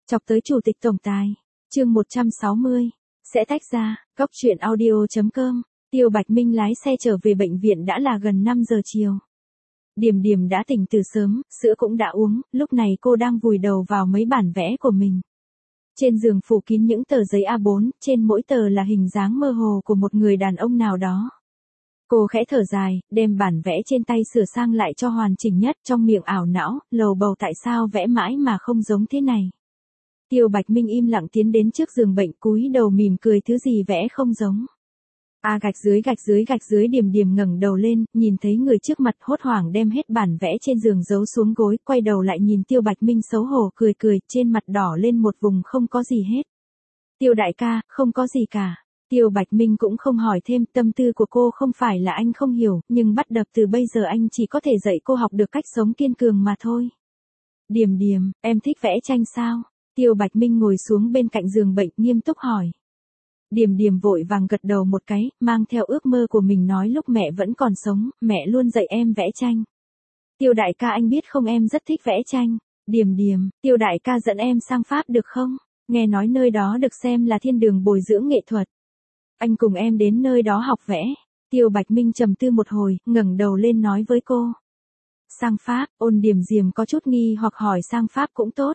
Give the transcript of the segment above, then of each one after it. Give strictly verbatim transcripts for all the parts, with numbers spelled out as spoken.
Chọc tới chủ tịch tổng tài. Chương một trăm sáu mươi. Sẽ tách ra. Góc truyện audio chấm com. Tiêu Bạch Minh lái xe trở về bệnh viện đã là gần năm giờ chiều. Điềm Điềm đã tỉnh từ sớm, sữa cũng đã uống, lúc này cô đang vùi đầu vào mấy bản vẽ của mình. Trên giường phủ kín những tờ giấy A bốn, trên mỗi tờ là hình dáng mơ hồ của một người đàn ông nào đó. Cô khẽ thở dài, đem bản vẽ trên tay sửa sang lại cho hoàn chỉnh nhất, trong miệng ảo não, lầu bầu tại sao vẽ mãi mà không giống thế này. Tiêu Bạch Minh im lặng tiến đến trước giường bệnh, cúi đầu mỉm cười, thứ gì vẽ không giống. A à, gạch dưới gạch dưới gạch dưới. Điềm Điềm ngẩng đầu lên, nhìn thấy người trước mặt, hốt hoảng đem hết bản vẽ trên giường giấu xuống gối, quay đầu lại nhìn Tiêu Bạch Minh xấu hổ cười cười, trên mặt đỏ lên một vùng. Không có gì hết. Tiêu đại ca, không có gì cả. Tiêu Bạch Minh cũng không hỏi thêm, tâm tư của cô không phải là anh không hiểu, nhưng bắt đầu từ bây giờ anh chỉ có thể dạy cô học được cách sống kiên cường mà thôi. Điềm Điềm, em thích vẽ tranh sao? Tiêu Bạch Minh ngồi xuống bên cạnh giường bệnh, nghiêm túc hỏi. Điềm Điềm vội vàng gật đầu một cái, mang theo ước mơ của mình nói, lúc mẹ vẫn còn sống, mẹ luôn dạy em vẽ tranh. Tiêu đại ca, anh biết không, em rất thích vẽ tranh. Điềm Điềm, Tiêu đại ca dẫn em sang Pháp được không? Nghe nói nơi đó được xem là thiên đường bồi dưỡng nghệ thuật. Anh cùng em đến nơi đó học vẽ. Tiêu Bạch Minh trầm tư một hồi, ngẩng đầu lên nói với cô. Sang Pháp. Ôn Điềm Điềm có chút nghi hoặc hỏi, sang Pháp cũng tốt.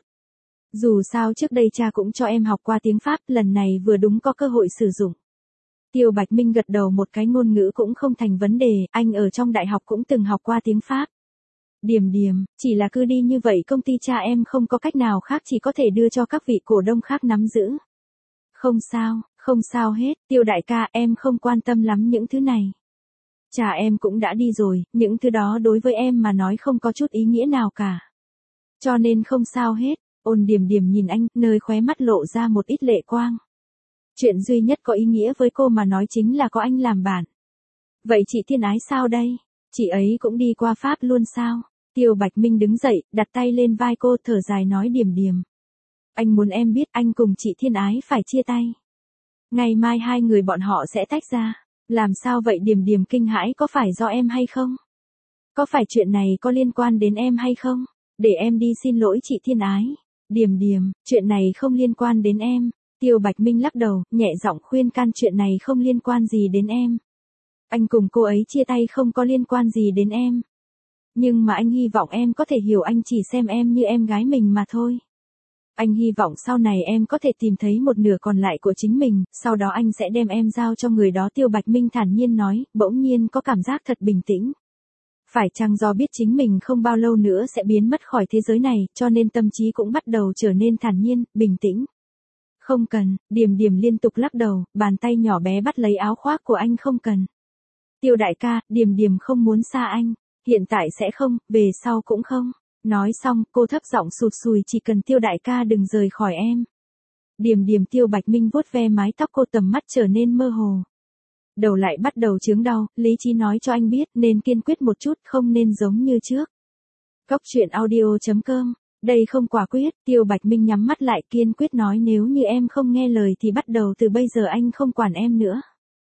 Dù sao trước đây cha cũng cho em học qua tiếng Pháp, lần này vừa đúng có cơ hội sử dụng. Tiêu Bạch Minh gật đầu một cái, ngôn ngữ cũng không thành vấn đề, anh ở trong đại học cũng từng học qua tiếng Pháp. Điềm Điềm, chỉ là cứ đi như vậy công ty cha em không có cách nào khác, chỉ có thể đưa cho các vị cổ đông khác nắm giữ. Không sao, không sao hết, Tiêu đại ca, em không quan tâm lắm những thứ này. Cha em cũng đã đi rồi, những thứ đó đối với em mà nói không có chút ý nghĩa nào cả. Cho nên không sao hết. Ôn Điềm Điềm nhìn anh, nơi khóe mắt lộ ra một ít lệ quang. Chuyện duy nhất có ý nghĩa với cô mà nói chính là có anh làm bạn. Vậy chị Thiên Ái sao đây? Chị ấy cũng đi qua Pháp luôn sao? Tiêu Bạch Minh đứng dậy, đặt tay lên vai cô, thở dài nói, Điềm Điềm. Anh muốn em biết, anh cùng chị Thiên Ái phải chia tay. Ngày mai hai người bọn họ sẽ tách ra. Làm sao vậy? Điềm Điềm kinh hãi, có phải do em hay không? Có phải chuyện này có liên quan đến em hay không? Để em đi xin lỗi chị Thiên Ái. Điềm Điềm, chuyện này không liên quan đến em. Tiêu Bạch Minh lắc đầu, nhẹ giọng khuyên can, chuyện này không liên quan gì đến em. Anh cùng cô ấy chia tay không có liên quan gì đến em. Nhưng mà anh hy vọng em có thể hiểu, anh chỉ xem em như em gái mình mà thôi. Anh hy vọng sau này em có thể tìm thấy một nửa còn lại của chính mình, sau đó anh sẽ đem em giao cho người đó. Tiêu Bạch Minh thản nhiên nói, bỗng nhiên có cảm giác thật bình tĩnh. Phải chăng do biết chính mình không bao lâu nữa sẽ biến mất khỏi thế giới này, cho nên tâm trí cũng bắt đầu trở nên thản nhiên, bình tĩnh. Không cần. Điềm Điềm liên tục lắc đầu, bàn tay nhỏ bé bắt lấy áo khoác của anh, không cần. Tiêu đại ca, Điềm Điềm không muốn xa anh. Hiện tại sẽ không, về sau cũng không. Nói xong, cô thấp giọng sụt sùi, chỉ cần Tiêu đại ca đừng rời khỏi em. Điềm Điềm. Tiêu Bạch Minh vuốt ve mái tóc cô, tầm mắt trở nên mơ hồ. Đầu lại bắt đầu chướng đau, lý trí nói cho anh biết nên kiên quyết một chút, không nên giống như trước. Góc truyện audio chấm com. Đây không quả quyết. Tiêu Bạch Minh nhắm mắt lại, kiên quyết nói, nếu như em không nghe lời thì bắt đầu từ bây giờ anh không quản em nữa.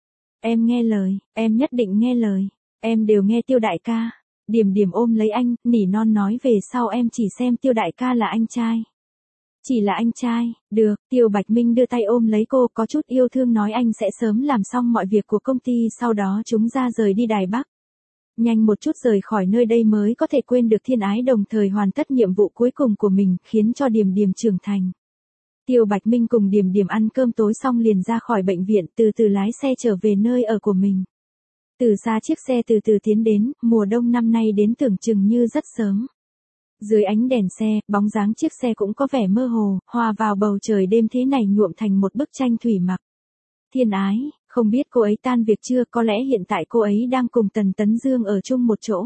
Em nghe lời, em nhất định nghe lời. Em đều nghe Tiêu đại ca. Điềm Điềm ôm lấy anh, nỉ non nói, về sau em chỉ xem Tiêu đại ca là anh trai. Chỉ là anh trai. Được. Tiêu Bạch Minh đưa tay ôm lấy cô, có chút yêu thương nói, anh sẽ sớm làm xong mọi việc của công ty, sau đó chúng ra rời đi Đài Bắc. Nhanh một chút rời khỏi nơi đây mới có thể quên được Thiên Ái, đồng thời hoàn tất nhiệm vụ cuối cùng của mình, khiến cho Điềm Điềm trưởng thành. Tiêu Bạch Minh cùng Điềm Điềm ăn cơm tối xong liền ra khỏi bệnh viện, từ từ lái xe trở về nơi ở của mình. Từ xa chiếc xe từ từ tiến đến, mùa đông năm nay đến tưởng chừng như rất sớm. Dưới ánh đèn xe, bóng dáng chiếc xe cũng có vẻ mơ hồ, hòa vào bầu trời đêm thế này nhuộm thành một bức tranh thủy mặc. Thiên Ái, không biết cô ấy tan việc chưa, có lẽ hiện tại cô ấy đang cùng Tần Tấn Dương ở chung một chỗ.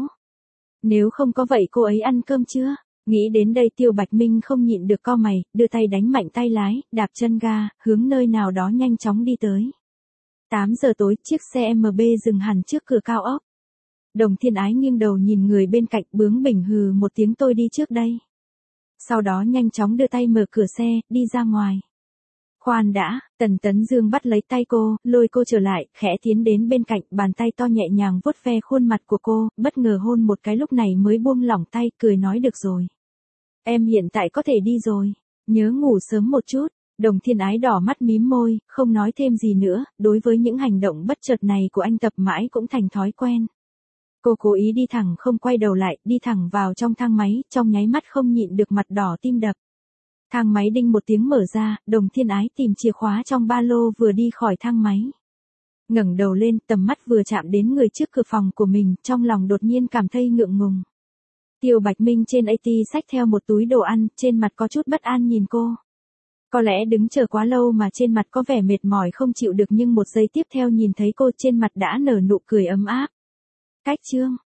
Nếu không có vậy cô ấy ăn cơm chưa? Nghĩ đến đây Tiêu Bạch Minh không nhịn được cau mày, đưa tay đánh mạnh tay lái, đạp chân ga, hướng nơi nào đó nhanh chóng đi tới. tám giờ tối, chiếc xe em bê dừng hẳn trước cửa cao ốc. Đồng Thiên Ái nghiêng đầu nhìn người bên cạnh, bướng bỉnh hừ một tiếng, tôi đi trước đây. Sau đó nhanh chóng đưa tay mở cửa xe, đi ra ngoài. Khoan đã. Tần Tấn Dương bắt lấy tay cô, lôi cô trở lại, khẽ tiến đến bên cạnh, bàn tay to nhẹ nhàng vuốt ve khuôn mặt của cô, bất ngờ hôn một cái, lúc này mới buông lỏng tay, cười nói, được rồi. Em hiện tại có thể đi rồi. Nhớ ngủ sớm một chút. Đồng Thiên Ái đỏ mắt mím môi, không nói thêm gì nữa, đối với những hành động bất chợt này của anh tập mãi cũng thành thói quen. Cô cố ý đi thẳng không quay đầu lại, đi thẳng vào trong thang máy, trong nháy mắt không nhịn được mặt đỏ tim đập. Thang máy đinh một tiếng mở ra, Đồng Thiên Ái tìm chìa khóa trong ba lô vừa đi khỏi thang máy. Ngẩng đầu lên, tầm mắt vừa chạm đến người trước cửa phòng của mình, trong lòng đột nhiên cảm thấy ngượng ngùng. Tiêu Bạch Minh trên a tê xách theo một túi đồ ăn, trên mặt có chút bất an nhìn cô. Có lẽ đứng chờ quá lâu mà trên mặt có vẻ mệt mỏi không chịu được, nhưng một giây tiếp theo nhìn thấy cô trên mặt đã nở nụ cười ấm áp. Cách chương